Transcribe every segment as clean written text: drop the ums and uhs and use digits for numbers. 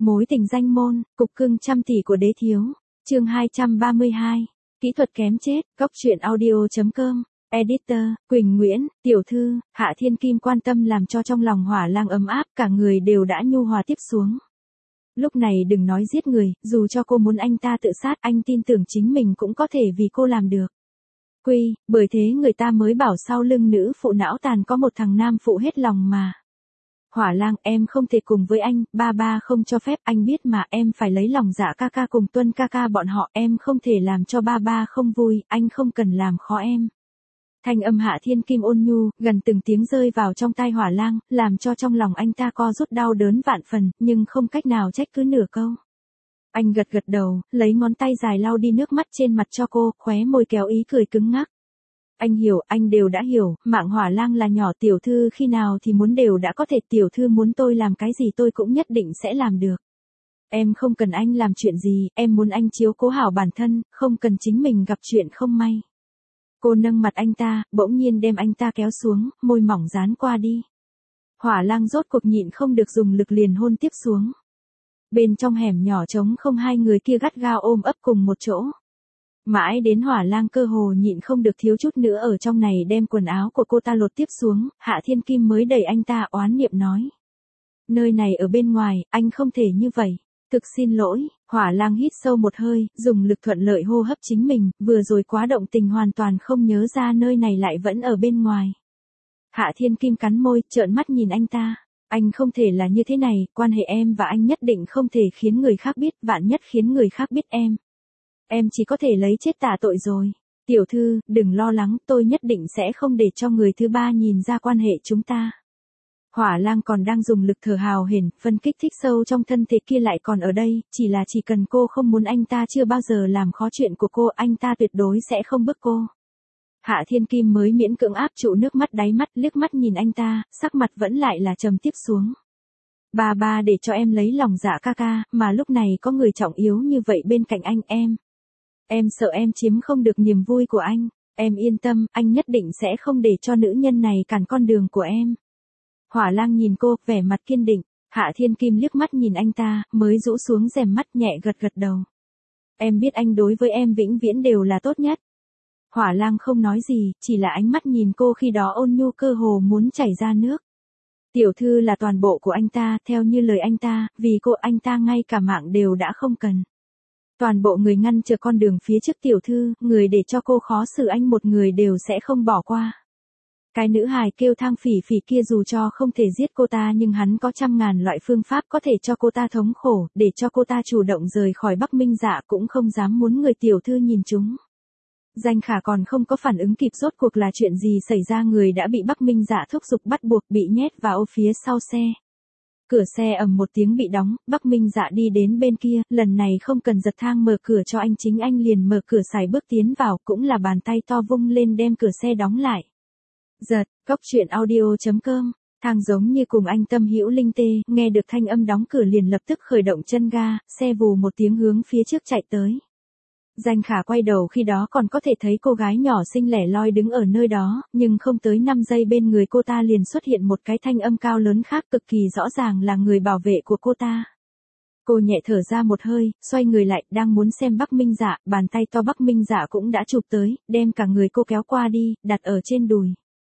Mối tình danh môn, cục cưng trăm tỷ của đế thiếu. Chương 232. Kỹ thuật kém chết. Góc truyện audio.com. Editor, Quỳnh Nguyễn, tiểu thư, Hạ Thiên Kim quan tâm làm cho trong lòng Hỏa Lang ấm áp, cả người đều đã nhu hòa tiếp xuống. Lúc này đừng nói giết người, dù cho cô muốn anh ta tự sát, anh tin tưởng chính mình cũng có thể vì cô làm được. Bởi thế người ta mới bảo sau lưng nữ phụ não tàn có một thằng nam phụ hết lòng mà. Hỏa Lang, em không thể cùng với anh, ba không cho phép, anh biết mà, em phải lấy lòng Dạ ca ca cùng Tuân ca ca bọn họ, em không thể làm cho ba không vui, anh không cần làm khó em. Thanh âm Hạ Thiên Kim ôn nhu, gần từng tiếng rơi vào trong tai Hỏa Lang, làm cho trong lòng anh ta co rút đau đớn vạn phần, nhưng không cách nào trách cứ nửa câu. Anh gật đầu, lấy ngón tay dài lau đi nước mắt trên mặt cho cô, khóe môi kéo ý cười cứng ngắc. Anh hiểu, anh đều đã hiểu, mạng Hỏa Lang là nhỏ, tiểu thư khi nào thì muốn đều đã có thể, tiểu thư muốn tôi làm cái gì tôi cũng nhất định sẽ làm được. Em không cần anh làm chuyện gì, em muốn anh chiếu cố hảo bản thân, không cần chính mình gặp chuyện không may. Cô nâng mặt anh ta, bỗng nhiên đem anh ta kéo xuống, môi mỏng dán qua đi. Hỏa Lang rốt cuộc nhịn không được dùng lực liền hôn tiếp xuống. Bên trong hẻm nhỏ trống không, hai người kia gắt gao ôm ấp cùng một chỗ. Mãi đến Hỏa Lang cơ hồ nhịn không được thiếu chút nữa ở trong này đem quần áo của cô ta lột tiếp xuống, Hạ Thiên Kim mới đẩy anh ta oán niệm nói. Nơi này ở bên ngoài, anh không thể như vậy. Thực xin lỗi. Hỏa Lang hít sâu một hơi, dùng lực thuận lợi hô hấp chính mình, vừa rồi quá động tình hoàn toàn không nhớ ra nơi này lại vẫn ở bên ngoài. Hạ Thiên Kim cắn môi, trợn mắt nhìn anh ta. Anh không thể là như thế này, quan hệ em và anh nhất định không thể khiến người khác biết, vạn nhất khiến người khác biết em chỉ có thể lấy chết tạ tội rồi. Tiểu thư, đừng lo lắng, tôi nhất định sẽ không để cho người thứ ba nhìn ra quan hệ chúng ta. Hỏa Lang còn đang dùng lực thở hào hển, phân kích thích sâu trong thân thể kia lại còn ở đây, chỉ cần cô không muốn anh ta chưa bao giờ làm khó chuyện của cô, anh ta tuyệt đối sẽ không bức cô. Hạ Thiên Kim mới miễn cưỡng áp trụ nước mắt đáy mắt, liếc mắt nhìn anh ta, sắc mặt vẫn lại là trầm tiếp xuống. Ba để cho em lấy lòng Dạ ca ca, mà lúc này có người trọng yếu như vậy bên cạnh anh, em sợ em chiếm không được niềm vui của anh. Em yên tâm, anh nhất định sẽ không để cho nữ nhân này cản con đường của em. Hỏa Lang nhìn cô, vẻ mặt kiên định. Hạ Thiên Kim liếc mắt nhìn anh ta, mới rũ xuống rèm mắt, nhẹ gật đầu. Em biết anh đối với em vĩnh viễn đều là tốt nhất. Hỏa Lang không nói gì, chỉ là ánh mắt nhìn cô khi đó ôn nhu cơ hồ muốn chảy ra nước. Tiểu thư là toàn bộ của anh ta, theo như lời anh ta, vì cô anh ta ngay cả mạng đều đã không cần. Toàn bộ người ngăn trở con đường phía trước tiểu thư, người để cho cô khó xử anh một người đều sẽ không bỏ qua. Cái nữ hài kêu Thang Phỉ Phỉ kia dù cho không thể giết cô ta nhưng hắn có trăm ngàn loại phương pháp có thể cho cô ta thống khổ, để cho cô ta chủ động rời khỏi Bắc Minh Dạ cũng không dám muốn người tiểu thư nhìn chúng. Danh Khả còn không có phản ứng kịp rốt cuộc là chuyện gì xảy ra, người đã bị Bắc Minh Dạ thúc giục bắt buộc bị nhét vào phía sau xe. Cửa xe ầm một tiếng bị đóng, Bắc Minh Dạ đi đến bên kia, lần này không cần giật thang mở cửa cho anh, chính anh liền mở cửa sải bước tiến vào, cũng là bàn tay to vung lên đem cửa xe đóng lại. Giật, góc truyện audio.com. Thang giống như cùng anh tâm hữu linh tê, nghe được thanh âm đóng cửa liền lập tức khởi động chân ga, xe vù một tiếng hướng phía trước chạy tới. Danh Khả quay đầu khi đó còn có thể thấy cô gái nhỏ xinh lẻ loi đứng ở nơi đó, nhưng không tới 5 giây bên người cô ta liền xuất hiện một cái thanh âm cao lớn khác, cực kỳ rõ ràng là người bảo vệ của cô ta. Cô nhẹ thở ra một hơi, xoay người lại, đang muốn xem Bắc Minh Dạ, bàn tay to Bắc Minh Dạ cũng đã chụp tới, đem cả người cô kéo qua đi, đặt ở trên đùi.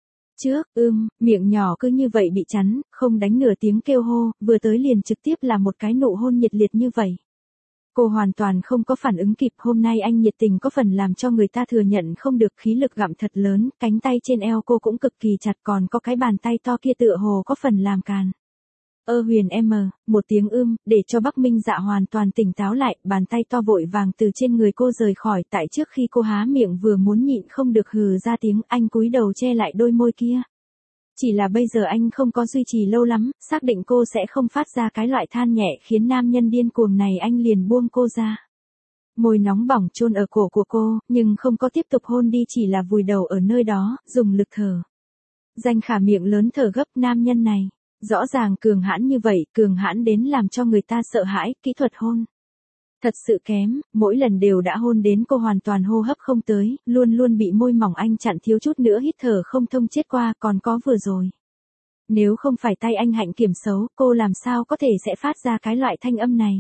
Miệng nhỏ cứ như vậy bị chắn, không đánh nửa tiếng kêu hô, vừa tới liền trực tiếp là một cái nụ hôn nhiệt liệt như vậy. Cô hoàn toàn không có phản ứng kịp, hôm nay anh nhiệt tình có phần làm cho người ta thừa nhận không được, khí lực gặm thật lớn, cánh tay trên eo cô cũng cực kỳ chặt, còn có cái bàn tay to kia tựa hồ có phần làm càn. Huyền em, một tiếng để cho Bắc Minh Dạ hoàn toàn tỉnh táo lại, bàn tay to vội vàng từ trên người cô rời khỏi, tại trước khi cô há miệng vừa muốn nhịn không được hừ ra tiếng, anh cúi đầu che lại đôi môi kia. Chỉ là bây giờ anh không có duy trì lâu lắm, xác định cô sẽ không phát ra cái loại than nhẹ khiến nam nhân điên cuồng này, anh liền buông cô ra. Môi nóng bỏng chôn ở cổ của cô, nhưng không có tiếp tục hôn đi, chỉ là vùi đầu ở nơi đó, dùng lực thở. Danh Khả miệng lớn thở gấp, nam nhân này rõ ràng cường hãn như vậy, cường hãn đến làm cho người ta sợ hãi, kỹ thuật hôn thật sự kém, mỗi lần đều đã hôn đến cô hoàn toàn hô hấp không tới, luôn bị môi mỏng anh chặn, thiếu chút nữa hít thở không thông chết qua, còn có vừa rồi. Nếu không phải tay anh Hạnh kiểm xấu, cô làm sao có thể sẽ phát ra cái loại thanh âm này.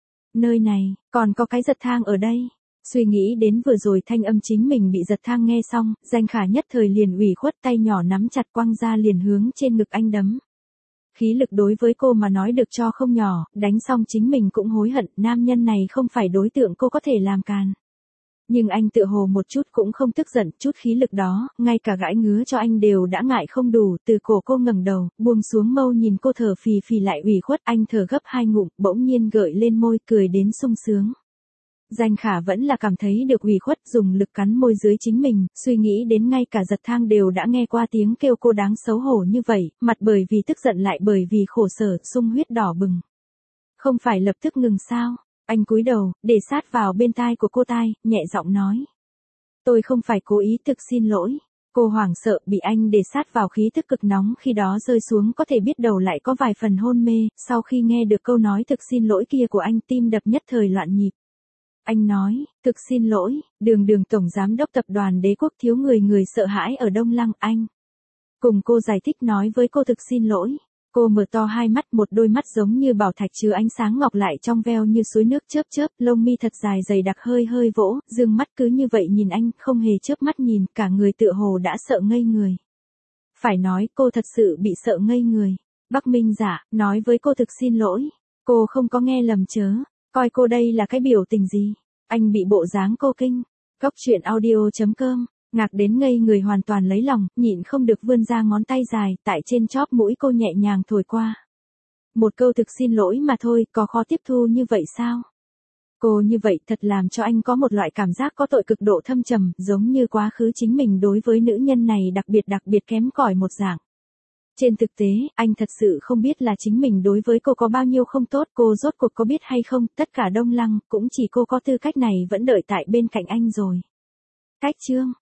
Nơi này, còn có cái giật thang ở đây. Suy nghĩ đến vừa rồi thanh âm chính mình bị giật thang nghe xong, Danh Khả nhất thời liền ủy khuất, tay nhỏ nắm chặt quăng ra liền hướng trên ngực anh đấm. Khí lực đối với cô mà nói được cho không nhỏ, đánh xong chính mình cũng hối hận, nam nhân này không phải đối tượng cô có thể làm càn. Nhưng anh tựa hồ một chút cũng không tức giận, chút khí lực đó, ngay cả gãi ngứa cho anh đều đã ngại không đủ, từ cổ cô ngẩng đầu, buông xuống mâu nhìn cô thở phì phì lại ủy khuất, anh thở gấp 2 ngụm, bỗng nhiên gợi lên môi, cười đến sung sướng. Danh Khả vẫn là cảm thấy được ủy khuất, dùng lực cắn môi dưới chính mình, suy nghĩ đến ngay cả giật thang đều đã nghe qua tiếng kêu cô đáng xấu hổ như vậy, mặt bởi vì tức giận lại bởi vì khổ sở, sung huyết đỏ bừng. Không phải lập tức ngừng sao? Anh cúi đầu, để sát vào bên tai của cô tai, nhẹ giọng nói. Tôi không phải cố ý, thực xin lỗi. Cô hoảng sợ bị anh để sát vào, khí tức cực nóng khi đó rơi xuống, có thể biết đầu lại có vài phần hôn mê, sau khi nghe được câu nói thực xin lỗi kia của anh, tim đập nhất thời loạn nhịp. Anh nói, thực xin lỗi, Đường tổng giám đốc tập đoàn Đế Quốc thiếu người sợ hãi ở Đông Lăng, anh. Cùng cô giải thích nói với cô thực xin lỗi. Cô mở to hai mắt, một đôi mắt giống như bảo thạch chứa ánh sáng ngọc lại trong veo như suối nước chớp chớp, lông mi thật dài dày đặc hơi vỗ, dương mắt cứ như vậy nhìn anh, không hề chớp mắt nhìn, cả người tựa hồ đã sợ ngây người. Phải nói, cô thật sự bị sợ ngây người. Bắc Minh Dạ, nói với cô thực xin lỗi. Cô không có nghe lầm chớ, coi cô đây là cái biểu tình gì. Anh bị bộ dáng cô kinh. Góc truyện audio.com. Ngạc đến ngây người, hoàn toàn lấy lòng, nhịn không được vươn ra ngón tay dài, tại trên chóp mũi cô nhẹ nhàng thổi qua. Một câu thực xin lỗi mà thôi, có khó tiếp thu như vậy sao? Cô như vậy thật làm cho anh có một loại cảm giác có tội cực độ thâm trầm, giống như quá khứ chính mình đối với nữ nhân này đặc biệt kém cỏi một dạng. Trên thực tế, anh thật sự không biết là chính mình đối với cô có bao nhiêu không tốt, cô rốt cuộc có biết hay không, tất cả Đông Lăng, cũng chỉ cô có tư cách này vẫn đợi tại bên cạnh anh rồi. Cách chương